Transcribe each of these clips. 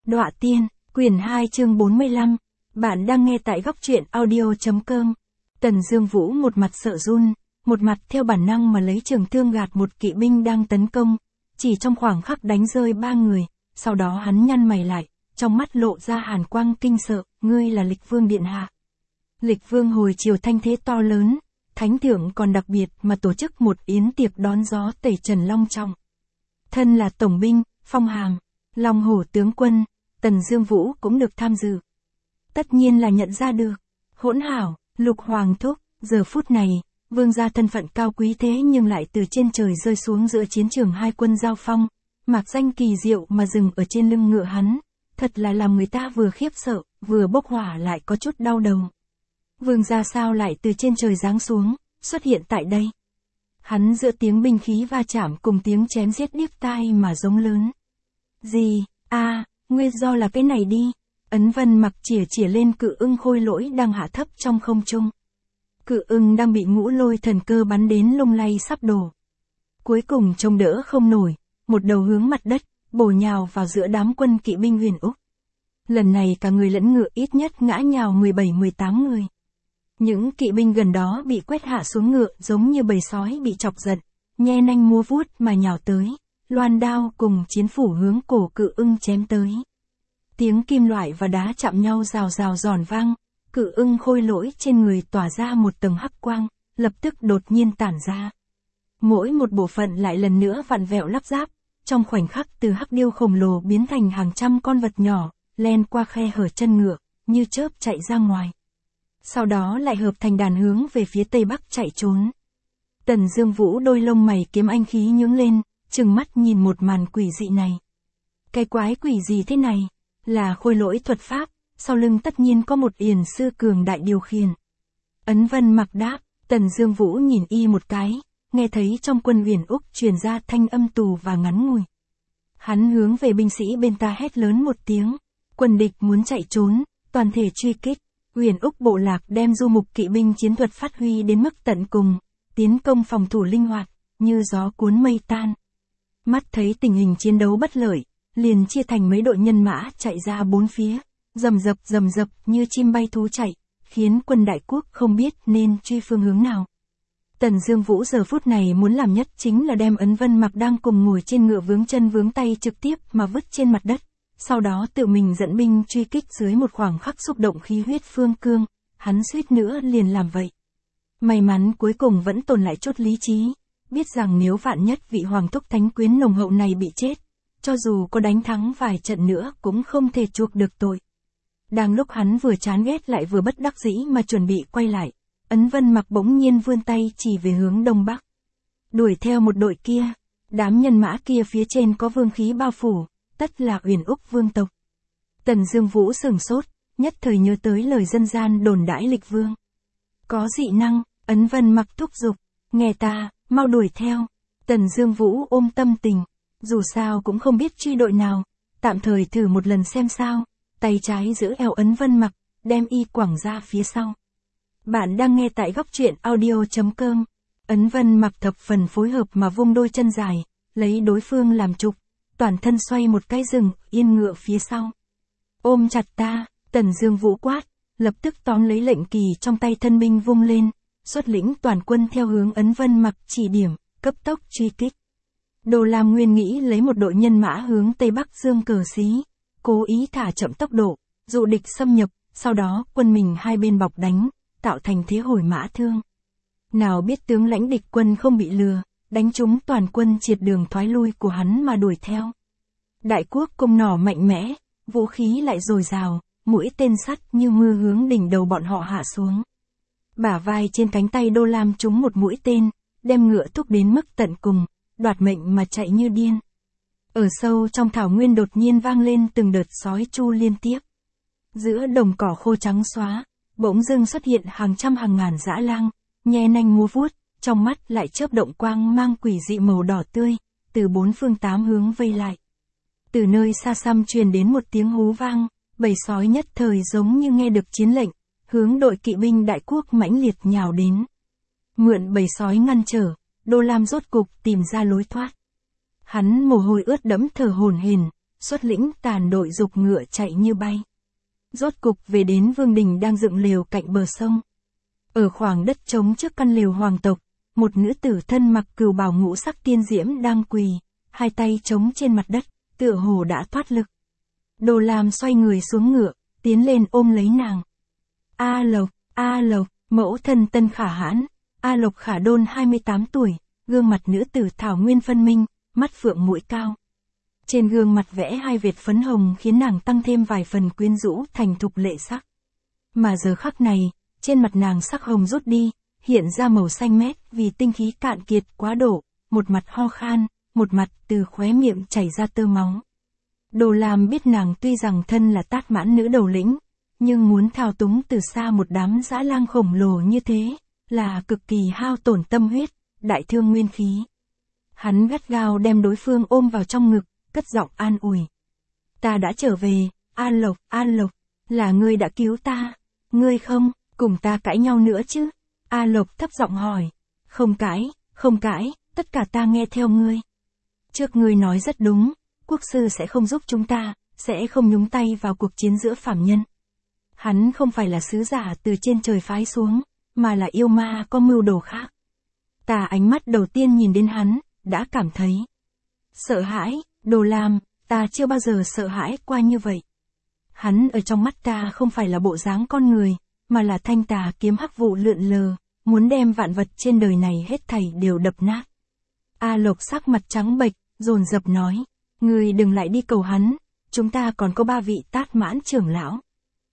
Đọa Tiên, quyển 2 chương 45. Bạn đang nghe tại góc truyện audio.com. Tần Dương Vũ một mặt sợ run, một mặt theo bản năng mà lấy trường thương gạt một kỵ binh đang tấn công, chỉ trong khoảng khắc đánh rơi 3 người, sau đó hắn nhăn mày lại, trong mắt lộ ra hàn quang kinh sợ, ngươi là Lịch Vương điện hạ. Lịch Vương hồi chiều thanh thế to lớn, thánh thượng còn đặc biệt mà tổ chức một yến tiệc đón gió tẩy trần long trọng. Thân là tổng binh, phong hàm Long Hổ tướng quân, Tần Dương Vũ cũng được tham dự. Tất nhiên là nhận ra được. Hỗn hảo, Lục Hoàng thúc, giờ phút này, vương gia thân phận cao quý thế nhưng lại từ trên trời rơi xuống giữa chiến trường hai quân giao phong, mạc danh kỳ diệu mà dừng ở trên lưng ngựa hắn, thật là làm người ta vừa khiếp sợ, vừa bốc hỏa lại có chút đau đầu. Vương gia sao lại từ trên trời giáng xuống, xuất hiện tại đây? Hắn giữa tiếng binh khí va chạm cùng tiếng chém giết điếc tai mà giống lớn. Gì, nguyên do là cái này đi. Ấn Vân Mặc chỉa lên cự ưng khôi lỗi đang hạ thấp trong không trung. Cự ưng đang bị ngũ lôi thần cơ bắn đến lung lay sắp đổ. Cuối cùng trông đỡ không nổi, một đầu hướng mặt đất, bổ nhào vào giữa đám quân kỵ binh Huyền Úc. Lần này cả người lẫn ngựa ít nhất ngã nhào 17-18 người. Những kỵ binh gần đó bị quét hạ xuống ngựa giống như bầy sói bị chọc giận, nhe nanh múa vuốt mà nhào tới, loan đao cùng chiến phủ hướng cổ cự ưng chém tới. Tiếng kim loại và đá chạm nhau rào rào giòn vang, cự ưng khôi lỗi trên người tỏa ra một tầng hắc quang, lập tức đột nhiên tản ra. Mỗi một bộ phận lại lần nữa vặn vẹo lắp ráp, trong khoảnh khắc từ hắc điêu khổng lồ biến thành hàng trăm con vật nhỏ, len qua khe hở chân ngựa, như chớp chạy ra ngoài. Sau đó lại hợp thành đàn hướng về phía tây bắc chạy trốn. Tần Dương Vũ đôi lông mày kiếm anh khí nhướng lên, trừng mắt nhìn một màn quỷ dị này. Cái quái quỷ gì thế này? Là khôi lỗi thuật pháp, sau lưng tất nhiên có một yển sư cường đại điều khiển. Ấn Vân Mặc đáp, Tần Dương Vũ nhìn y một cái, nghe thấy trong quân Huyền Úc truyền ra thanh âm tù và ngắn ngủi. Hắn hướng về binh sĩ bên ta hét lớn một tiếng, quân địch muốn chạy trốn, toàn thể truy kích. Huyền Úc bộ lạc đem du mục kỵ binh chiến thuật phát huy đến mức tận cùng, tiến công phòng thủ linh hoạt, như gió cuốn mây tan. Mắt thấy tình hình chiến đấu bất lợi, liền chia thành mấy đội nhân mã chạy ra bốn phía, rầm rập như chim bay thú chạy, khiến quân đại quốc không biết nên truy phương hướng nào. Tần Dương Vũ giờ phút này muốn làm nhất chính là đem Ấn Vân Mặc đang cùng ngồi trên ngựa vướng chân vướng tay trực tiếp mà vứt trên mặt đất, sau đó tự mình dẫn binh truy kích dưới một khoảng khắc xúc động khí huyết phương cương, hắn suýt nữa liền làm vậy. May mắn cuối cùng vẫn tồn lại chút lý trí, biết rằng nếu vạn nhất vị hoàng thúc thánh quyến nồng hậu này bị chết, cho dù có đánh thắng vài trận nữa cũng không thể chuộc được tội. Đang lúc hắn vừa chán ghét lại vừa bất đắc dĩ mà chuẩn bị quay lại, Ấn Vân Mặc bỗng nhiên vươn tay chỉ về hướng đông bắc. Đuổi theo một đội kia, đám nhân mã kia phía trên có vương khí bao phủ, tất là Huyền Úc vương tộc. Tần Dương Vũ sửng sốt, nhất thời nhớ tới lời dân gian đồn đãi Lịch Vương. Có dị năng, Ấn Vân Mặc thúc giục, nghe ta, mau đuổi theo. Tần Dương Vũ ôm tâm tình, dù sao cũng không biết truy đội nào, tạm thời thử một lần xem sao, tay trái giữ eo Ấn Vân Mặc, đem y quẳng ra phía sau. Bạn đang nghe tại góc truyện audio.com. Ấn Vân Mặc thập phần phối hợp mà vung đôi chân dài, lấy đối phương làm trục, toàn thân xoay một cái rừng, yên ngựa phía sau. Ôm chặt ta, Tần Dương Vũ quát, lập tức tóm lấy lệnh kỳ trong tay thân binh vung lên, xuất lĩnh toàn quân theo hướng Ấn Vân Mặc chỉ điểm, cấp tốc truy kích. Đồ Lam Nguyên nghĩ lấy một đội nhân mã hướng tây bắc dương cờ xí, cố ý thả chậm tốc độ, dụ địch xâm nhập, sau đó quân mình hai bên bọc đánh, tạo thành thế hồi mã thương. Nào biết tướng lãnh địch quân không bị lừa, đánh trúng toàn quân triệt đường thoái lui của hắn mà đuổi theo. Đại quốc cung nỏ mạnh mẽ, vũ khí lại dồi dào, mũi tên sắt như mưa hướng đỉnh đầu bọn họ hạ xuống. Bả vai trên cánh tay Đô Lam trúng một mũi tên, đem ngựa thúc đến mức tận cùng, đoạt mệnh mà chạy như điên. Ở sâu trong thảo nguyên đột nhiên vang lên từng đợt sói chu liên tiếp. Giữa đồng cỏ khô trắng xóa, bỗng dưng xuất hiện hàng trăm hàng ngàn dã lang, nhe nanh múa vuốt, trong mắt lại chớp động quang mang quỷ dị màu đỏ tươi, từ bốn phương tám hướng vây lại. Từ nơi xa xăm truyền đến một tiếng hú vang, bầy sói nhất thời giống như nghe được chiến lệnh, hướng đội kỵ binh đại quốc mãnh liệt nhào đến. Mượn bầy sói ngăn trở, Đô Lam rốt cục tìm ra lối thoát. Hắn mồ hôi ướt đẫm thở hổn hển, xuất lĩnh tàn đội dục ngựa chạy như bay. Rốt cục về đến vương đình đang dựng lều cạnh bờ sông. Ở khoảng đất trống trước căn lều hoàng tộc, một nữ tử thân mặc cừu bào ngũ sắc tiên diễm đang quỳ, hai tay trống trên mặt đất, tựa hồ đã thoát lực. Đồ Lam xoay người xuống ngựa, tiến lên ôm lấy nàng. A Lộc, mẫu thân Tân Khả Hãn, A Lộc Khả Đôn 28 tuổi, gương mặt nữ tử thảo nguyên phân minh, mắt phượng mũi cao. Trên gương mặt vẽ hai vệt phấn hồng khiến nàng tăng thêm vài phần quyến rũ thành thục lệ sắc. Mà giờ khắc này, trên mặt nàng sắc hồng rút đi, hiện ra màu xanh mét vì tinh khí cạn kiệt quá độ, một mặt ho khan, một mặt từ khóe miệng chảy ra tơ máu. Đồ Lam biết nàng tuy rằng thân là Tát Mãn nữ đầu lĩnh, nhưng muốn thao túng từ xa một đám dã lang khổng lồ như thế, là cực kỳ hao tổn tâm huyết, đại thương nguyên khí. Hắn gắt gao đem đối phương ôm vào trong ngực, cất giọng an ủi. Ta đã trở về, A Lộc, là ngươi đã cứu ta, ngươi không, cùng ta cãi nhau nữa chứ? A Lộc thấp giọng hỏi. Không cãi, tất cả ta nghe theo ngươi. Trước ngươi nói rất đúng, quốc sư sẽ không giúp chúng ta, sẽ không nhúng tay vào cuộc chiến giữa phàm nhân. Hắn không phải là sứ giả từ trên trời phái xuống, mà là yêu ma có mưu đồ khác. Ta ánh mắt đầu tiên nhìn đến hắn, đã cảm thấy sợ hãi. Đồ Lam, ta chưa bao giờ sợ hãi qua như vậy. Hắn ở trong mắt ta không phải là bộ dáng con người, mà là thanh tà kiếm hắc vụ lượn lờ, muốn đem vạn vật trên đời này hết thảy đều đập nát. A Lộc sắc mặt trắng bệch, dồn dập nói, ngươi đừng lại đi cầu hắn, chúng ta còn có 3 vị Tát Mãn trưởng lão.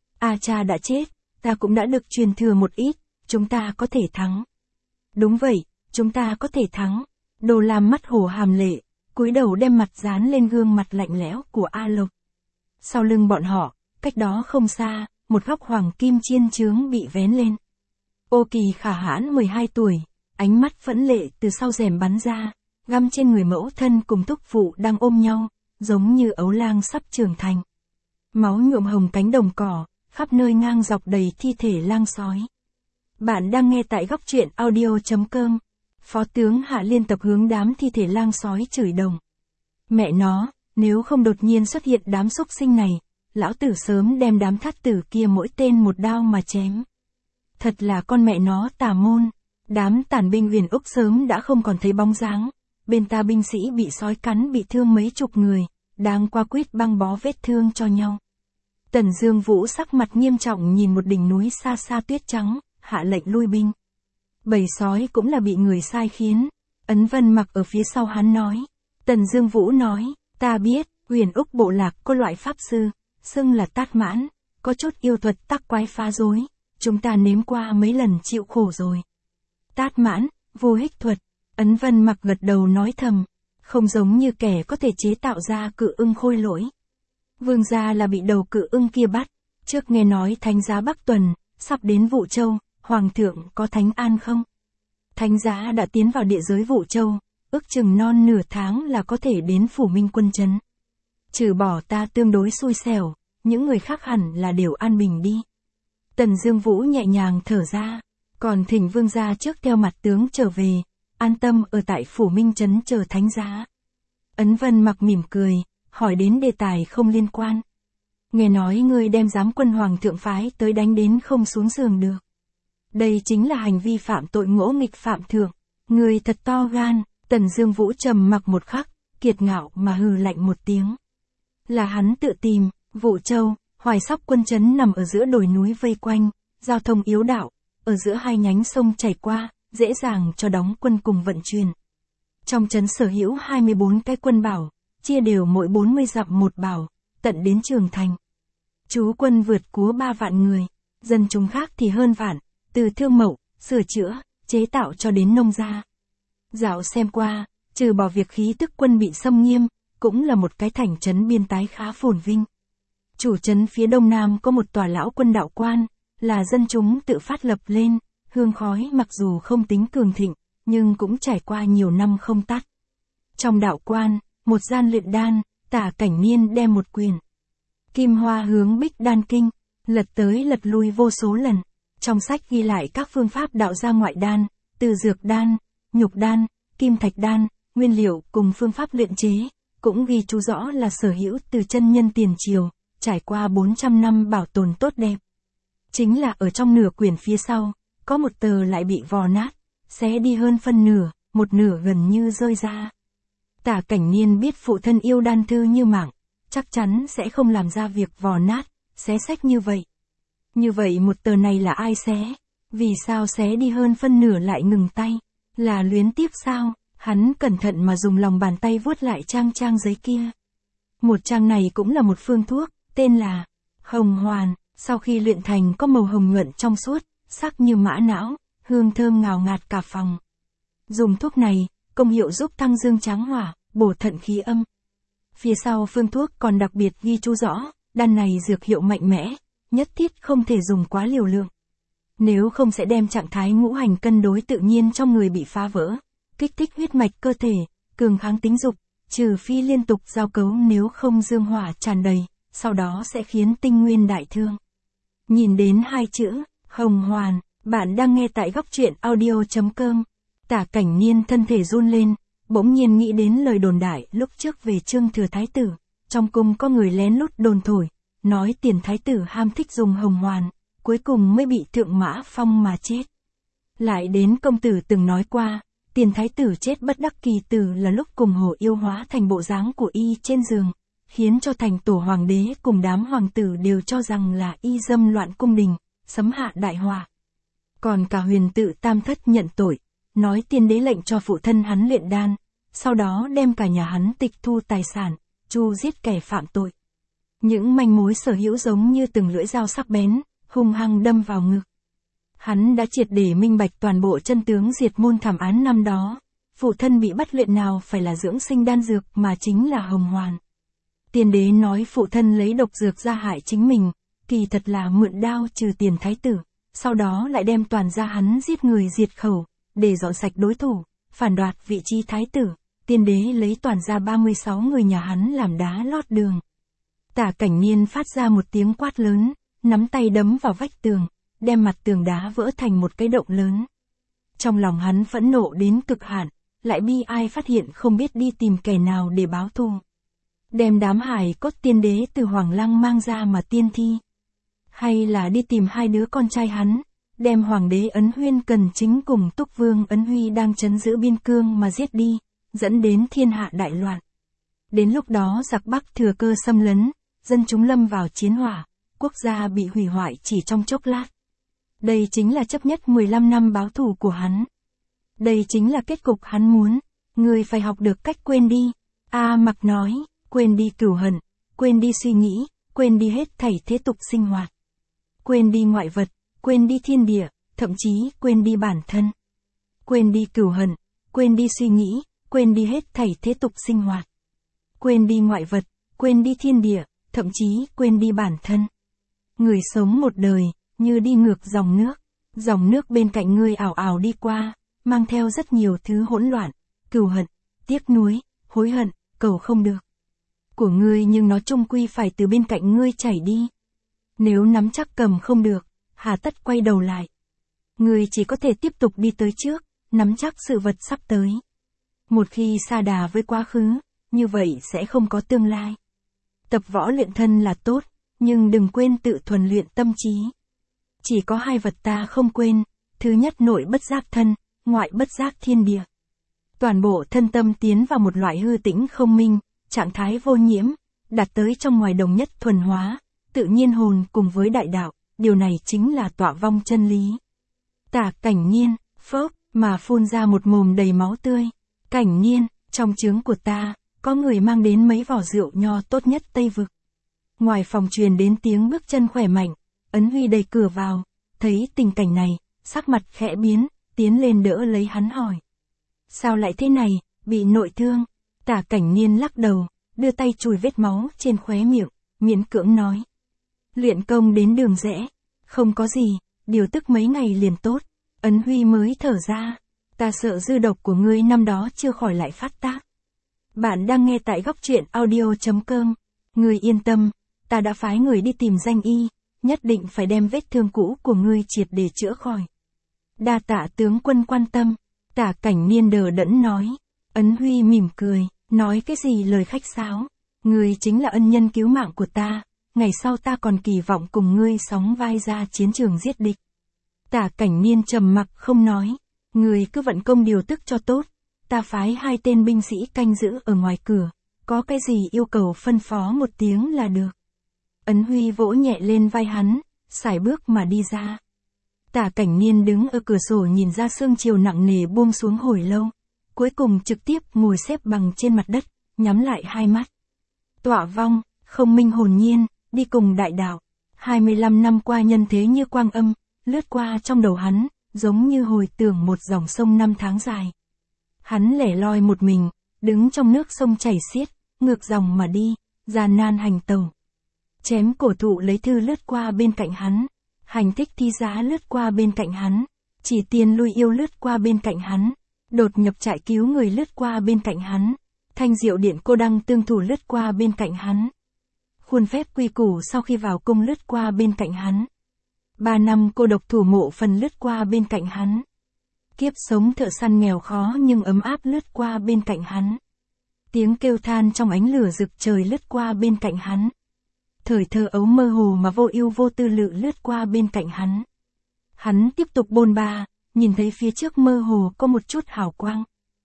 A cha đã chết, ta cũng đã được truyền thừa một ít, chúng ta có thể thắng. Đúng vậy, chúng ta có thể thắng. Đồ Lam mắt hổ hàm lệ, cúi đầu đem mặt dán lên gương mặt lạnh lẽo của A Lộc. Sau lưng bọn họ, cách đó không xa, một góc hoàng kim chiên chướng bị vén lên. Ô Kỳ Khả Hãn 12 tuổi, ánh mắt phẫn lệ từ sau rèm bắn ra, găm trên người mẫu thân cùng thúc phụ đang ôm nhau, giống như ấu lang sắp trưởng thành. Máu nhuộm hồng cánh đồng cỏ, khắp nơi ngang dọc đầy thi thể lang sói. Bạn đang nghe tại góc truyện audio.com. Phó tướng Hạ Liên tập hướng đám thi thể lang sói chửi đồng. Mẹ nó, nếu không đột nhiên xuất hiện đám súc sinh này, lão tử sớm đem đám thát tử kia mỗi tên một đao mà chém. Thật là con mẹ nó tà môn. Đám tàn binh Huyền Úc sớm đã không còn thấy bóng dáng. Bên ta binh sĩ bị sói cắn bị thương mấy chục người, đang qua quýt băng bó vết thương cho nhau. Tần Dương Vũ sắc mặt nghiêm trọng nhìn một đỉnh núi xa xa tuyết trắng, hạ lệnh lui binh. Bầy sói cũng là bị người sai khiến. Ấn Vân Mặc ở phía sau hắn nói. Tần Dương Vũ nói, ta biết, Huyền Úc bộ lạc có loại pháp sư, xưng là Tát Mãn, có chút yêu thuật tắc quái phá rối, chúng ta nếm qua mấy lần chịu khổ rồi. Tát Mãn, vô hích thuật. Ấn Vân Mặc gật đầu nói thầm, không giống như kẻ có thể chế tạo ra cự ưng khôi lỗi. Vương gia là bị đầu cự ưng kia bắt, trước nghe nói thánh giá Bắc Tuần, sắp đến Vũ Châu, Hoàng thượng có thánh an không? Thánh giá đã tiến vào địa giới Vũ Châu, ước chừng non nửa tháng là có thể đến Phủ Minh quân trấn. Trừ bỏ ta tương đối xui xẻo, những người khác hẳn là đều an bình đi. Tần Dương Vũ nhẹ nhàng thở ra, còn thỉnh vương gia trước theo mặt tướng trở về, an tâm ở tại Phủ Minh trấn chờ thánh giá. Ấn Vân Mặc mỉm cười, hỏi đến đề tài không liên quan. Nghe nói ngươi đem giám quân hoàng thượng phái tới đánh đến không xuống giường được. Đây chính là hành vi phạm tội ngỗ nghịch phạm thượng. Ngươi thật to gan. Tần Dương Vũ trầm mặc một khắc, kiệt ngạo mà hừ lạnh một tiếng. Là hắn tự tìm. Vũ Châu, Hoài Sóc quân trấn nằm ở giữa đồi núi vây quanh, giao thông yếu đạo, ở giữa hai nhánh sông chảy qua, dễ dàng cho đóng quân cùng vận chuyển. Trong trấn sở hữu 24 cái quân bảo, chia đều mỗi 40 dặm một bảo, tận đến Trường Thành. Trú quân vượt cúa 3 vạn người, dân chúng khác thì hơn vạn, từ thương mậu, sửa chữa, chế tạo cho đến nông gia. Dạo xem qua, trừ bỏ việc khí tức quân bị xâm nghiêm, cũng là một cái thành trấn biên tái khá phồn vinh. Chủ trấn phía đông nam có một tòa lão quân đạo quan, là dân chúng tự phát lập lên, hương khói mặc dù không tính cường thịnh, nhưng cũng trải qua nhiều năm không tắt. Trong đạo quan, một gian luyện đan, Tả Cảnh Niên đem một quyển Kim Hoa Hướng Bích Đan Kinh, lật tới lật lui vô số lần. Trong sách ghi lại các phương pháp đạo gia ngoại đan, từ dược đan, nhục đan, kim thạch đan, nguyên liệu cùng phương pháp luyện chế, cũng ghi chú rõ là sở hữu từ chân nhân tiền triều, trải qua 400 năm bảo tồn tốt đẹp. Chính là ở trong nửa quyển phía sau, có một tờ lại bị vò nát, xé đi hơn phân nửa, một nửa gần như rơi ra. Tả Cảnh Niên biết phụ thân yêu đan thư như mạng, chắc chắn sẽ không làm ra việc vò nát, xé sách như vậy. Như vậy một tờ này là ai xé? Vì sao xé đi hơn phân nửa lại ngừng tay? Là luyến tiếc sao? Hắn cẩn thận mà dùng lòng bàn tay vuốt lại trang giấy kia. Một trang này cũng là một phương thuốc, tên là Hồng Hoàn, sau khi luyện thành có màu hồng nhuận trong suốt, sắc như mã não, hương thơm ngào ngạt cả phòng. Dùng thuốc này, công hiệu giúp tăng dương tráng hỏa, bổ thận khí âm. Phía sau phương thuốc còn đặc biệt ghi chú rõ, đan này dược hiệu mạnh mẽ, nhất thiết không thể dùng quá liều lượng. Nếu không sẽ đem trạng thái ngũ hành cân đối tự nhiên trong người bị phá vỡ, kích thích huyết mạch cơ thể, cường kháng tính dục, trừ phi liên tục giao cấu, nếu không dương hỏa tràn đầy, sau đó sẽ khiến tinh nguyên đại thương. Nhìn đến hai chữ, Hồng Hoàn, bạn đang nghe tại góc truyện audio.com. Tả Cảnh Niên thân thể run lên, bỗng nhiên nghĩ đến lời đồn đại lúc trước về Trương Thừa Thái Tử. Trong cung có người lén lút đồn thổi, nói Tiền Thái Tử ham thích dùng hồng hoàn, cuối cùng mới bị Thượng Mã Phong mà chết. Lại đến công tử từng nói qua, Tiền Thái Tử chết bất đắc kỳ tử là lúc cùng Hồ Yêu hóa thành bộ dáng của y trên giường, khiến cho thành tổ hoàng đế cùng đám hoàng tử đều cho rằng là y dâm loạn cung đình, sấm hạ đại họa. Còn cả Huyền Tự Tam Thất nhận tội, nói tiên đế lệnh cho phụ thân hắn luyện đan, sau đó đem cả nhà hắn tịch thu tài sản, chu giết kẻ phạm tội. Những manh mối sở hữu giống như từng lưỡi dao sắc bén, hung hăng đâm vào ngực. Hắn đã triệt để minh bạch toàn bộ chân tướng diệt môn thảm án năm đó. Phụ thân bị bắt luyện nào phải là dưỡng sinh đan dược mà chính là hồng hoàn. Tiên đế nói phụ thân lấy độc dược ra hại chính mình, kỳ thật là mượn đao trừ Tiền Thái Tử, sau đó lại đem toàn gia hắn giết người diệt khẩu, để dọn sạch đối thủ, phản đoạt vị trí thái tử. Tiên đế lấy toàn gia 36 người nhà hắn làm đá lót đường. Tả Cảnh Niên phát ra một tiếng quát lớn, nắm tay đấm vào vách tường, đem mặt tường đá vỡ thành một cái động lớn. Trong lòng hắn phẫn nộ đến cực hạn, lại bi ai phát hiện không biết đi tìm kẻ nào để báo thù. Đem đám hài cốt tiên đế từ Hoàng Lăng mang ra mà tiên thi. Hay là đi tìm hai đứa con trai hắn, đem Hoàng đế Ấn Huyên Cần Chính cùng Túc Vương Ấn Huy đang trấn giữ biên cương mà giết đi, dẫn đến thiên hạ đại loạn. Đến lúc đó giặc Bắc thừa cơ xâm lấn, dân chúng lâm vào chiến hỏa, quốc gia bị hủy hoại chỉ trong chốc lát. Đây chính là chấp nhất 15 năm báo thù của hắn. Đây chính là kết cục hắn muốn, người phải học được cách quên đi. Mặc nói, quên đi cửu hận, quên đi suy nghĩ, quên đi hết thảy thế tục sinh hoạt. Quên đi ngoại vật, quên đi thiên địa, thậm chí quên đi bản thân. Quên đi cửu hận, quên đi suy nghĩ, quên đi hết thảy thế tục sinh hoạt. Quên đi ngoại vật, quên đi thiên địa, thậm chí quên đi bản thân. Người sống một đời, như đi ngược dòng nước bên cạnh ngươi ảo ảo đi qua, mang theo rất nhiều thứ hỗn loạn, cừu hận, tiếc nuối, hối hận, cầu không được của ngươi, nhưng nó chung quy phải từ bên cạnh ngươi chảy đi. Nếu nắm chắc cầm không được, hà tất quay đầu lại. Ngươi chỉ có thể tiếp tục đi tới trước, nắm chắc sự vật sắp tới. Một khi sa đà với quá khứ, như vậy sẽ không có tương lai. Tập võ luyện thân là tốt, nhưng đừng quên tự thuần luyện tâm trí. Chỉ có hai vật ta không quên, thứ nhất nội bất giác thân, ngoại bất giác thiên địa. Toàn bộ thân tâm tiến vào một loại hư tĩnh không minh, trạng thái vô nhiễm, đạt tới trong ngoài đồng nhất thuần hóa, tự nhiên hồn cùng với đại đạo, điều này chính là tọa vong chân lý. Tả Cảnh Niên, phốc, mà phun ra một mồm đầy máu tươi. Cảnh Niên, trong trướng của ta, có người mang đến mấy vỏ rượu nho tốt nhất Tây Vực. Ngoài phòng truyền đến tiếng bước chân khỏe mạnh, Ấn Huy đẩy cửa vào, thấy tình cảnh này, sắc mặt khẽ biến, tiến lên đỡ lấy hắn hỏi. Sao lại thế này, bị nội thương? Tả Cảnh Niên lắc đầu, đưa tay chùi vết máu trên khóe miệng, miễn cưỡng nói. Luyện công đến đường rẽ, không có gì, điều tức mấy ngày liền tốt. Ấn Huy mới thở ra, ta sợ dư độc của ngươi năm đó chưa khỏi lại phát tác. Bạn đang nghe tại góc truyện audio.com, ngươi yên tâm, ta đã phái người đi tìm danh y, nhất định phải đem vết thương cũ của ngươi triệt để chữa khỏi. Đa tạ tướng quân quan tâm, Tả Cảnh Niên đờ đẫn nói. Ấn Huy mỉm cười, Nói cái gì lời khách sáo, ngươi chính là ân nhân cứu mạng của ta, ngày sau ta còn kỳ vọng cùng ngươi sóng vai ra chiến trường giết địch. Tả Cảnh Niên trầm mặc không nói, ngươi cứ vận công điều tức cho tốt, ta phái 2 tên binh sĩ canh giữ ở ngoài cửa, có cái gì yêu cầu phân phó một tiếng là được. Ấn Huy vỗ nhẹ lên vai hắn, sải bước mà đi ra. Tả Cảnh Niên đứng ở cửa sổ nhìn ra sương chiều nặng nề buông xuống hồi lâu, cuối cùng trực tiếp ngồi xếp bằng trên mặt đất, nhắm lại hai mắt. Tọa vong, không minh hồn nhiên, đi cùng đại đạo. 25 năm qua nhân thế như quang âm, lướt qua trong đầu hắn, giống như hồi tưởng một dòng sông năm tháng dài. Hắn lẻ loi một mình, đứng trong nước sông chảy xiết, ngược dòng mà đi, gian nan hành tàu. Chém cổ thụ lấy thư lướt qua bên cạnh hắn, hành thích thi giá lướt qua bên cạnh hắn, chỉ tiền lui yêu lướt qua bên cạnh hắn, đột nhập trại cứu người lướt qua bên cạnh hắn, thanh diệu điện cô đăng tương thủ lướt qua bên cạnh hắn. Khuôn phép quy củ sau khi vào cung lướt qua bên cạnh hắn. 3 năm cô độc thủ mộ phần lướt qua bên cạnh hắn. Kiếp sống thợ săn nghèo khó nhưng ấm áp lướt qua bên cạnh hắn. Tiếng kêu than trong ánh lửa rực trời lướt qua bên cạnh hắn. Thời thơ ấu mơ hồ mà vô ưu vô tư lự lướt qua bên cạnh hắn. Hắn tiếp tục bôn ba, nhìn thấy phía trước mơ hồ có một chút hào quang.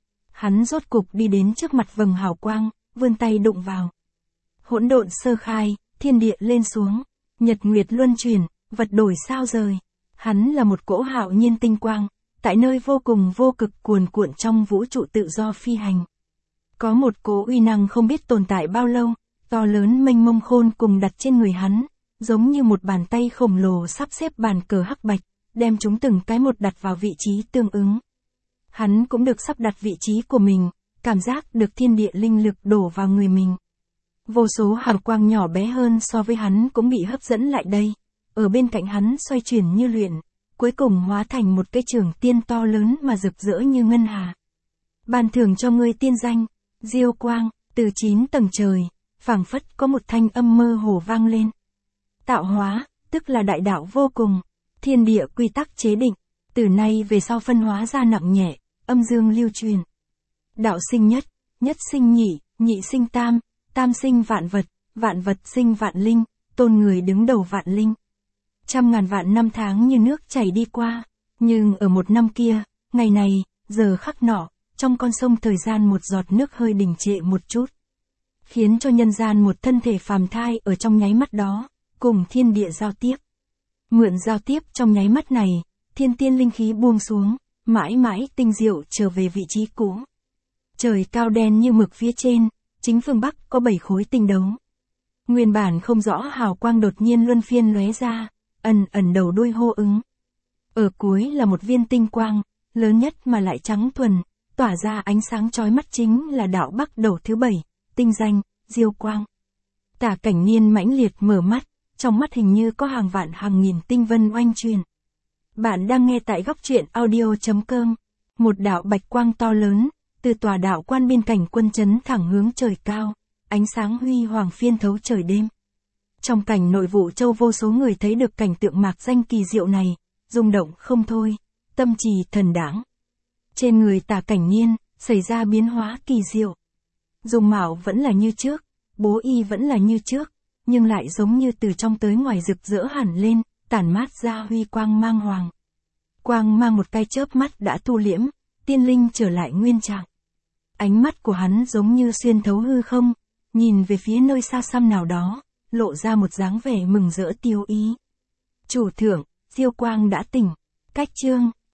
Hắn rốt cục đi đến trước mặt vầng hào quang, vươn tay đụng vào. Hỗn độn sơ khai, thiên địa lên xuống, nhật nguyệt luân chuyển, vật đổi sao rời. Hắn là một cỗ hạo nhiên tinh quang, tại nơi vô cùng vô cực cuồn cuộn trong vũ trụ tự do phi hành. Có một cỗ uy năng không biết tồn tại bao lâu, to lớn mênh mông khôn cùng đặt trên người hắn, giống như một bàn tay khổng lồ sắp xếp bàn cờ hắc bạch, đem chúng từng cái một đặt vào vị trí tương ứng. Hắn cũng được sắp đặt vị trí của mình, cảm giác được thiên địa linh lực đổ vào người mình. Vô số hào quang nhỏ bé hơn so với hắn cũng bị hấp dẫn lại đây, ở bên cạnh hắn xoay chuyển như luyện, cuối cùng hóa thành một cái trường tiên to lớn mà rực rỡ như ngân hà. Ban thưởng cho ngươi tiên danh, Diêu Quang, từ 9 tầng trời, phảng phất có một thanh âm mơ hồ vang lên. Tạo hóa, tức là đại đạo vô cùng, thiên địa quy tắc chế định, từ nay về sau phân hóa ra nặng nhẹ, âm dương lưu truyền. Đạo sinh nhất, nhất sinh nhị, nhị sinh tam, tam sinh vạn vật sinh vạn linh, tôn người đứng đầu vạn linh. 100.000 vạn năm tháng như nước chảy đi qua, nhưng ở một năm kia, ngày này, giờ khắc nọ, trong con sông thời gian một giọt nước hơi đình trệ một chút. Khiến cho nhân gian một thân thể phàm thai ở trong nháy mắt đó, cùng thiên địa giao tiếp. Mượn giao tiếp trong nháy mắt này, thiên tiên linh khí buông xuống, mãi mãi tinh diệu trở về vị trí cũ. Trời cao đen như mực phía trên, chính phương Bắc có 7 khối tinh đấu. Nguyên bản không rõ hào quang đột nhiên luân phiên lóe ra, ẩn ẩn đầu đuôi hô ứng. Ở cuối là một viên tinh quang, lớn nhất mà lại trắng thuần, tỏa ra ánh sáng chói mắt chính là đạo Bắc đầu thứ 7, tinh danh, Diêu Quang. Tả Cảnh Niên mãnh liệt mở mắt, trong mắt hình như có hàng vạn hàng nghìn tinh vân oanh truyền. Bạn đang nghe tại góc truyện audio.com. Một đạo bạch quang to lớn, từ tòa đạo quan bên cạnh quân trấn thẳng hướng trời cao, ánh sáng huy hoàng phiên thấu trời đêm. Trong cảnh nội vụ châu vô số người thấy được cảnh tượng mạc danh kỳ diệu này, rung động không thôi, tâm trì thần đáng. Trên người Tả Cảnh Niên, xảy ra biến hóa kỳ diệu. Dung mạo vẫn là như trước, bố y vẫn là như trước, nhưng lại giống như từ trong tới ngoài rực rỡ hẳn lên, tản mát ra huy quang mang hoàng. Quang mang một cái chớp mắt đã thu liễm, tiên linh trở lại nguyên trạng. Ánh mắt của hắn giống như xuyên thấu hư không, nhìn về phía nơi xa xăm nào đó, lộ ra một dáng vẻ mừng rỡ tiêu ý. Chủ thượng, Diêu Quang đã tỉnh. Cách chương